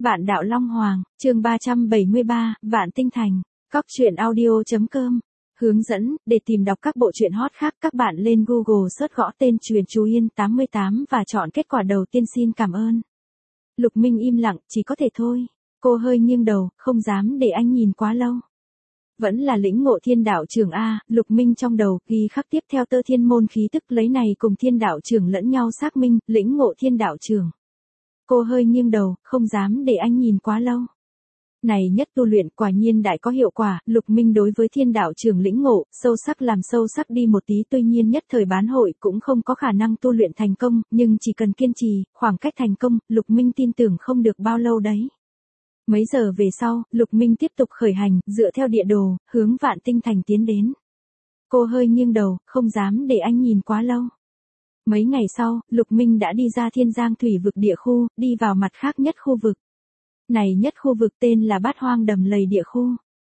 Vạn Đạo Long Hoàng, chương 373, Vạn Tinh Thành, Cóc truyện audio.com. Hướng dẫn, để tìm đọc các bộ truyện hot khác các bạn lên Google search gõ tên Truyện Chú Yên 88 và chọn kết quả đầu tiên xin cảm ơn. Lục Minh im lặng, chỉ có thể thôi. Cô hơi nghiêng đầu, không dám để anh nhìn quá lâu. Vẫn là lĩnh ngộ thiên đạo trưởng A, Lục Minh trong đầu ghi khắc tiếp theo tơ thiên môn khí tức lấy này cùng thiên đạo trưởng lẫn nhau xác minh, lĩnh ngộ thiên đạo trưởng. Cô hơi nghiêng đầu, không dám để anh nhìn quá lâu. Này nhất tu luyện quả nhiên đại có hiệu quả, Lục Minh đối với thiên đạo trưởng lĩnh ngộ, sâu sắc làm sâu sắc đi một tí tuy nhiên nhất thời bán hội cũng không có khả năng tu luyện thành công, nhưng chỉ cần kiên trì, khoảng cách thành công, Lục Minh tin tưởng không được bao lâu đấy. Mấy giờ về sau, Lục Minh tiếp tục khởi hành, dựa theo địa đồ, hướng Vạn Tinh Thành tiến đến. Cô hơi nghiêng đầu, không dám để anh nhìn quá lâu. Mấy ngày sau, Lục Minh đã đi ra Thiên Giang thủy vực địa khu, đi vào mặt khác nhất khu vực. Này nhất khu vực tên là Bát Hoang Đầm Lầy địa khu.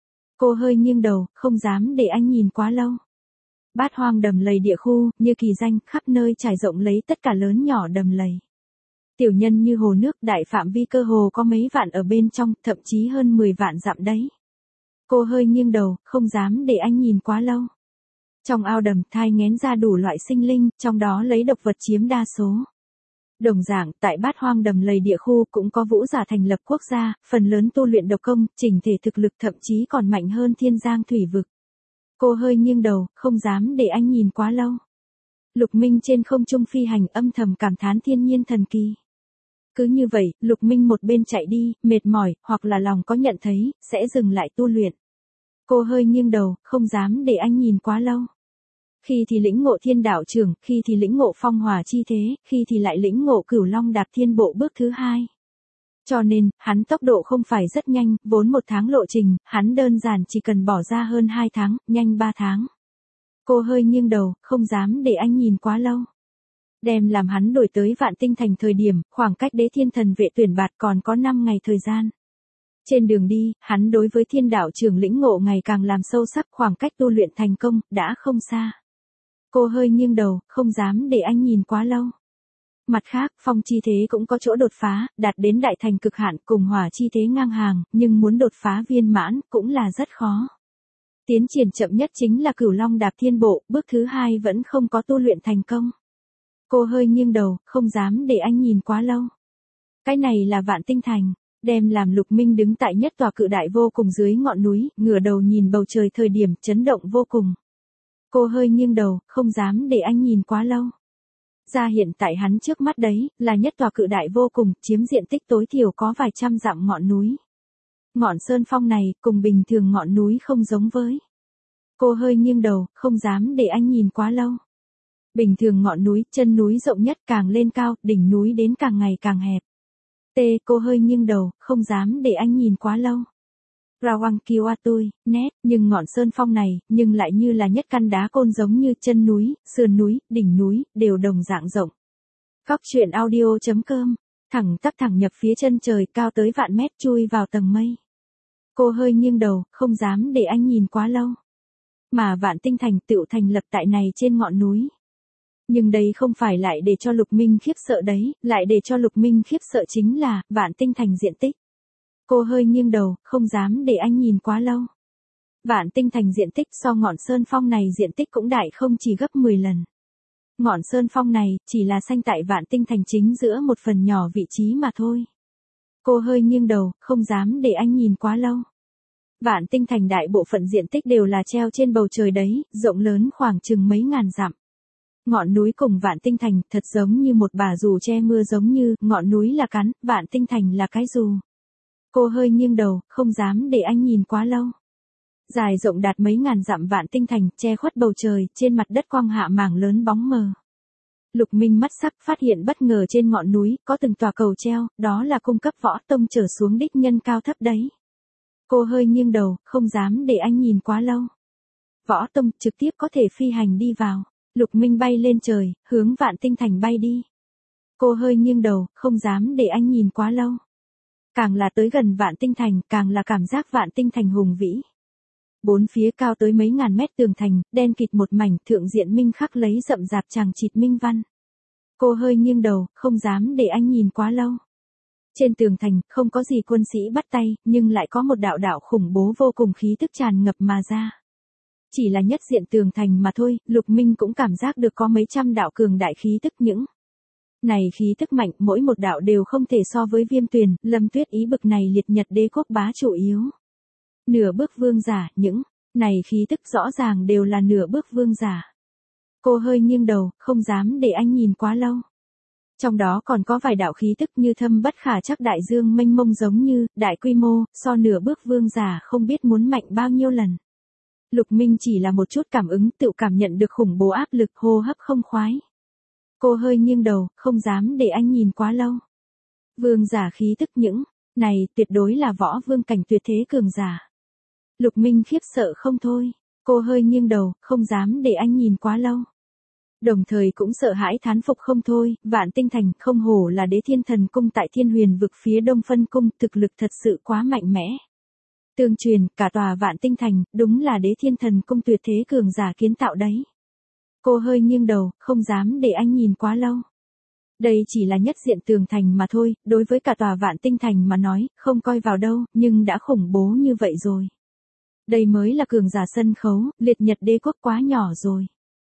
Cô hơi nghiêng đầu, không dám để anh nhìn quá lâu. Bát Hoang Đầm Lầy địa khu, như kỳ danh, khắp nơi trải rộng lấy tất cả lớn nhỏ đầm lầy. Tiểu nhân như hồ nước, đại phạm vi cơ hồ có mấy vạn ở bên trong, thậm chí hơn 10 vạn dặm đấy. Cô hơi nghiêng đầu, không dám để anh nhìn quá lâu. Trong ao đầm thai nghén ra đủ loại sinh linh, trong đó lấy độc vật chiếm đa số. Đồng dạng, tại Bát Hoang Đầm Lầy địa khu cũng có vũ giả thành lập quốc gia, phần lớn tu luyện độc công, chỉnh thể thực lực thậm chí còn mạnh hơn Thiên Giang thủy vực. Cô hơi nghiêng đầu, không dám để anh nhìn quá lâu. Lục Minh trên không trung phi hành âm thầm cảm thán thiên nhiên thần kỳ. Cứ như vậy, Lục Minh một bên chạy đi, mệt mỏi, hoặc là lòng có nhận thấy, sẽ dừng lại tu luyện. Cô hơi nghiêng đầu, không dám để anh nhìn quá lâu. Khi thì lĩnh ngộ thiên đạo trưởng, khi thì lĩnh ngộ phong hỏa chi thế, khi thì lại lĩnh ngộ cửu long đạp thiên bộ bước thứ 2. Cho nên, hắn tốc độ không phải rất nhanh, vốn 1 tháng lộ trình, hắn đơn giản chỉ cần bỏ ra hơn 2 tháng, nhanh 3 tháng. Cô hơi nghiêng đầu, không dám để anh nhìn quá lâu. Đem làm hắn đổi tới Vạn Tinh Thành thời điểm, khoảng cách Đế Thiên Thần Vệ tuyển bạt còn có 5 ngày thời gian. Trên đường đi, hắn đối với thiên đạo trưởng lĩnh ngộ ngày càng làm sâu sắc, khoảng cách tu luyện thành công, đã không xa. Cô hơi nghiêng đầu, không dám để anh nhìn quá lâu. Mặt khác, phong chi thế cũng có chỗ đột phá, đạt đến đại thành cực hạn cùng hỏa chi thế ngang hàng, nhưng muốn đột phá viên mãn, cũng là rất khó. Tiến triển chậm nhất chính là cửu long đạp thiên bộ, bước thứ 2 vẫn không có tu luyện thành công. Cô hơi nghiêng đầu, không dám để anh nhìn quá lâu. Cái này là Vạn Tinh Thành, đem làm Lục Minh đứng tại nhất tòa cự đại vô cùng dưới ngọn núi, ngửa đầu nhìn bầu trời thời điểm chấn động vô cùng. Cô hơi nghiêng đầu, không dám để anh nhìn quá lâu. Ra hiện tại hắn trước mắt đấy, là nhất tòa cự đại vô cùng, chiếm diện tích tối thiểu có vài trăm dặm ngọn núi. Ngọn sơn phong này, cùng bình thường ngọn núi không giống với. Cô hơi nghiêng đầu, không dám để anh nhìn quá lâu. Bình thường ngọn núi, chân núi rộng nhất càng lên cao, đỉnh núi đến càng ngày càng hẹp. Cô hơi nghiêng đầu, không dám để anh nhìn quá lâu. Rawang Kiwatui, nét, nhưng ngọn sơn phong này, nhưng lại như là nhất căn đá côn giống như chân núi, sườn núi, đỉnh núi, đều đồng dạng rộng. Cóc truyện audio.com, thẳng tắp thẳng nhập phía chân trời cao tới vạn mét chui vào tầng mây. Cô hơi nghiêng đầu, không dám để anh nhìn quá lâu. Mà Vạn Tinh Thành tựu thành lập tại này trên ngọn núi. Nhưng đây không phải lại để cho Lục Minh khiếp sợ đấy, lại để cho Lục Minh khiếp sợ chính là, Vạn Tinh Thành diện tích. Cô hơi nghiêng đầu, không dám để anh nhìn quá lâu. Vạn Tinh Thành diện tích so ngọn sơn phong này diện tích cũng đại không chỉ gấp 10 lần. Ngọn sơn phong này, chỉ là sanh tại Vạn Tinh Thành chính giữa một phần nhỏ vị trí mà thôi. Cô hơi nghiêng đầu, không dám để anh nhìn quá lâu. Vạn Tinh Thành đại bộ phận diện tích đều là treo trên bầu trời đấy, rộng lớn khoảng chừng mấy ngàn dặm. Ngọn núi cùng Vạn Tinh Thành thật giống như một bà dù che mưa giống như, ngọn núi là cắn, Vạn Tinh Thành là cái dù. Cô hơi nghiêng đầu, không dám để anh nhìn quá lâu. Dài rộng đạt mấy ngàn dặm Vạn Tinh Thành, che khuất bầu trời, trên mặt đất quang hạ mảng lớn bóng mờ. Lục Minh mắt sắc phát hiện bất ngờ trên ngọn núi, có từng tòa cầu treo, đó là cung cấp võ tông trở xuống đích nhân cao thấp đấy. Cô hơi nghiêng đầu, không dám để anh nhìn quá lâu. Võ tông trực tiếp có thể phi hành đi vào. Lục Minh bay lên trời, hướng Vạn Tinh Thành bay đi. Cô hơi nghiêng đầu, không dám để anh nhìn quá lâu. Càng là tới gần Vạn Tinh Thành, càng là cảm giác Vạn Tinh Thành hùng vĩ. Bốn phía cao tới mấy ngàn mét tường thành, đen kịt một mảnh, thượng diện minh khắc lấy rậm rạp chằng chịt minh văn. Cô hơi nghiêng đầu, không dám để anh nhìn quá lâu. Trên tường thành, không có gì quân sĩ bắt tay, nhưng lại có một đạo đạo khủng bố vô cùng khí tức tràn ngập mà ra. Chỉ là nhất diện tường thành mà thôi, Lục Minh cũng cảm giác được có mấy trăm đạo cường đại khí tức những. Này khí tức mạnh, mỗi một đạo đều không thể so với Viêm Tuyền, Lâm Tuyết Ý bực này liệt nhật đế quốc bá chủ yếu. Nửa bước vương giả, những. Này khí tức rõ ràng đều là nửa bước vương giả. Cô hơi nghiêng đầu, không dám để anh nhìn quá lâu. Trong đó còn có vài đạo khí tức như thâm bất khả chắc đại dương mênh mông giống như, đại quy mô, so nửa bước vương giả không biết muốn mạnh bao nhiêu lần. Lục Minh chỉ là một chút cảm ứng tự cảm nhận được khủng bố áp lực hô hấp không khoái. Cô hơi nghiêng đầu, không dám để anh nhìn quá lâu. Vương giả khí tức những, này tuyệt đối là võ vương cảnh tuyệt thế cường giả. Lục Minh khiếp sợ không thôi, cô hơi nghiêng đầu, không dám để anh nhìn quá lâu. Đồng thời cũng sợ hãi thán phục không thôi, Vạn Tinh Thành không hổ là Đế Thiên Thần Cung tại Thiên Huyền vực phía đông phân cung, thực lực thật sự quá mạnh mẽ. Tương truyền, cả tòa Vạn Tinh Thành, đúng là Đế Thiên Thần Cung tuyệt thế cường giả kiến tạo đấy. Cô hơi nghiêng đầu, không dám để anh nhìn quá lâu. Đây chỉ là nhất diện tường thành mà thôi, đối với cả tòa Vạn Tinh Thành mà nói, không coi vào đâu, nhưng đã khủng bố như vậy rồi. Đây mới là cường giả sân khấu, liệt nhật đế quốc quá nhỏ rồi.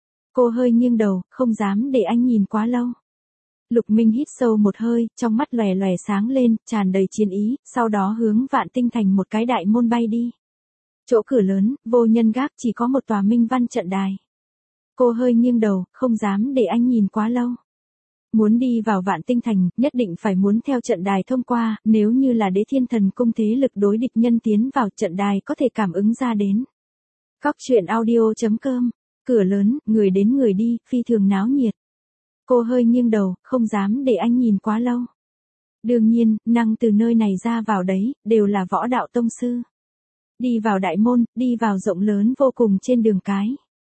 Cô hơi nghiêng đầu, không dám để anh nhìn quá lâu. Lục Minh hít sâu một hơi, trong mắt lòe lòe sáng lên, tràn đầy chiến ý, sau đó hướng Vạn Tinh Thành một cái đại môn bay đi. Chỗ cửa lớn, vô nhân gác chỉ có một tòa minh văn trận đài. Cô hơi nghiêng đầu, không dám để anh nhìn quá lâu. Muốn đi vào Vạn Tinh Thành, nhất định phải muốn theo trận đài thông qua, nếu như là Đế Thiên Thần Cung thế lực đối địch nhân tiến vào trận đài có thể cảm ứng ra đến. Cóc truyện audio.com, cửa lớn, người đến người đi, phi thường náo nhiệt. Cô hơi nghiêng đầu, không dám để anh nhìn quá lâu. Đương nhiên, năng từ nơi này ra vào đấy, đều là võ đạo tông sư. Đi vào đại môn, đi vào rộng lớn vô cùng trên đường cái.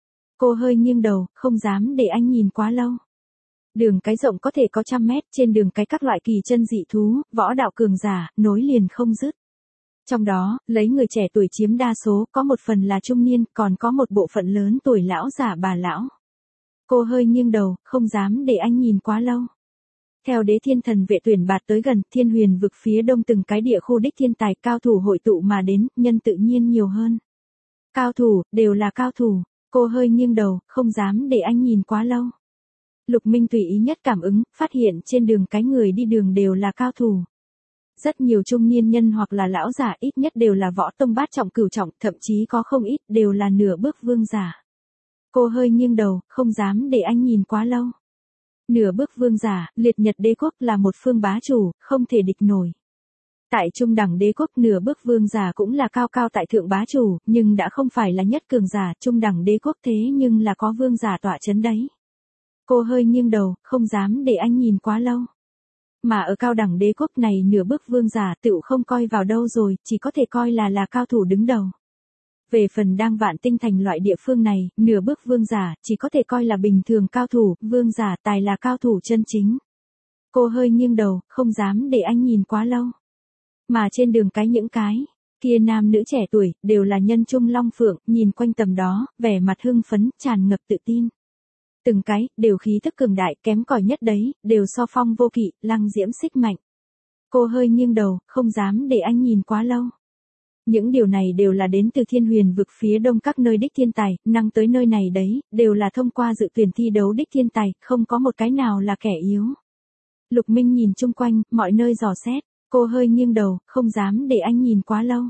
Cô hơi nghiêng đầu, không dám để anh nhìn quá lâu. Đường cái rộng có thể có 100 mét, trên đường cái các loại kỳ chân dị thú, võ đạo cường giả, nối liền không dứt. Trong đó, lấy người trẻ tuổi chiếm đa số, có một phần là trung niên, còn có một bộ phận lớn tuổi lão giả bà lão. Cô hơi nghiêng đầu, không dám để anh nhìn quá lâu. Theo Đế Thiên Thần vệ tuyển bạt tới gần, Thiên Huyền vực phía đông từng cái địa khu đích thiên tài cao thủ hội tụ mà đến, nhân tự nhiên nhiều hơn. Cao thủ, đều là cao thủ. Cô hơi nghiêng đầu, không dám để anh nhìn quá lâu. Lục Minh tùy ý nhất cảm ứng, phát hiện trên đường cái người đi đường đều là cao thủ. Rất nhiều trung niên nhân hoặc là lão giả ít nhất đều là võ tông bát trọng cửu trọng, thậm chí có không ít đều là nửa bước vương giả. Cô hơi nghiêng đầu, không dám để anh nhìn quá lâu. Nửa bước vương giả, liệt nhật đế quốc là một phương bá chủ, không thể địch nổi. Tại trung đẳng đế quốc nửa bước vương giả cũng là cao cao tại thượng bá chủ, nhưng đã không phải là nhất cường giả, trung đẳng đế quốc thế nhưng là có vương giả tọa chấn đấy. Cô hơi nghiêng đầu, không dám để anh nhìn quá lâu. Mà ở cao đẳng đế quốc này nửa bước vương giả tựu không coi vào đâu rồi, chỉ có thể coi là cao thủ đứng đầu. Về phần đang Vạn Tinh Thành loại địa phương này, nửa bước vương giả, chỉ có thể coi là bình thường cao thủ, vương giả tài là cao thủ chân chính. Cô hơi nghiêng đầu, không dám để anh nhìn quá lâu. Mà trên đường cái những cái kia nam nữ trẻ tuổi, đều là nhân trung long phượng, nhìn quanh tầm đó, vẻ mặt hưng phấn, tràn ngập tự tin. Từng cái, đều khí thức cường đại, kém cỏi nhất đấy, đều so phong vô kỵ, lăng diễm xích mạnh. Cô hơi nghiêng đầu, không dám để anh nhìn quá lâu. Những điều này đều là đến từ Thiên Huyền vực phía đông các nơi đích thiên tài, năng tới nơi này đấy, đều là thông qua dự tuyển thi đấu đích thiên tài, không có một cái nào là kẻ yếu. Lục Minh nhìn chung quanh, mọi nơi dò xét, cô hơi nghiêng đầu, không dám để anh nhìn quá lâu.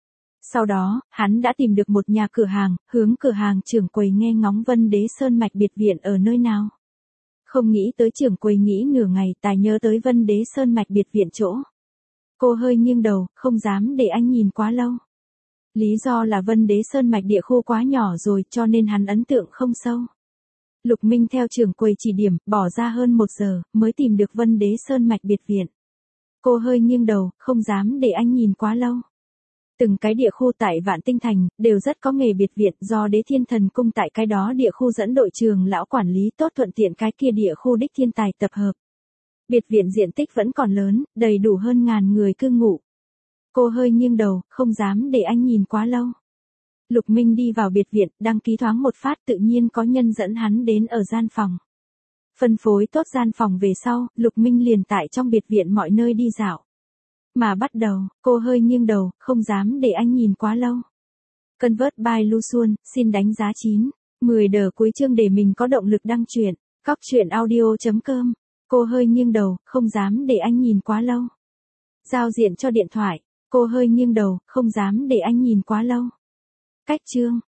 Sau đó, hắn đã tìm được một nhà cửa hàng, hướng cửa hàng trưởng quầy nghe ngóng Vân Đế Sơn Mạch biệt viện ở nơi nào. Không nghĩ tới trưởng quầy nghĩ nửa ngày tài nhớ tới Vân Đế Sơn Mạch biệt viện chỗ. Cô hơi nghiêng đầu, không dám để anh nhìn quá lâu. Lý do là Vân Đế Sơn Mạch địa khu quá nhỏ rồi cho nên hắn ấn tượng không sâu. Lục Minh theo trưởng quầy chỉ điểm, bỏ ra hơn 1 giờ, mới tìm được Vân Đế Sơn Mạch biệt viện. Cô hơi nghiêng đầu, không dám để anh nhìn quá lâu. Từng cái địa khu tại Vạn Tinh Thành, đều rất có nghề biệt viện do Đế Thiên Thần Cung tại cái đó địa khu dẫn đội trường lão quản lý tốt thuận tiện cái kia địa khu đích thiên tài tập hợp. Biệt viện diện tích vẫn còn lớn, đầy đủ hơn 1000 người cư ngụ. Cô hơi nghiêng đầu, không dám để anh nhìn quá lâu. Lục Minh đi vào biệt viện, đăng ký thoáng một phát tự nhiên có nhân dẫn hắn đến ở gian phòng. Phân phối tốt gian phòng về sau, Lục Minh liền tại trong biệt viện mọi nơi đi dạo. Mà bắt đầu, cô hơi nghiêng đầu, không dám để anh nhìn quá lâu. Convert by Lu Xuân, xin đánh giá 9. 10 đờ cuối chương để mình có động lực đăng truyện. Cóc truyện audio.com. Cô hơi nghiêng đầu, không dám để anh nhìn quá lâu. Giao diện cho điện thoại. Cô hơi nghiêng đầu, không dám để anh nhìn quá lâu. Cách chương.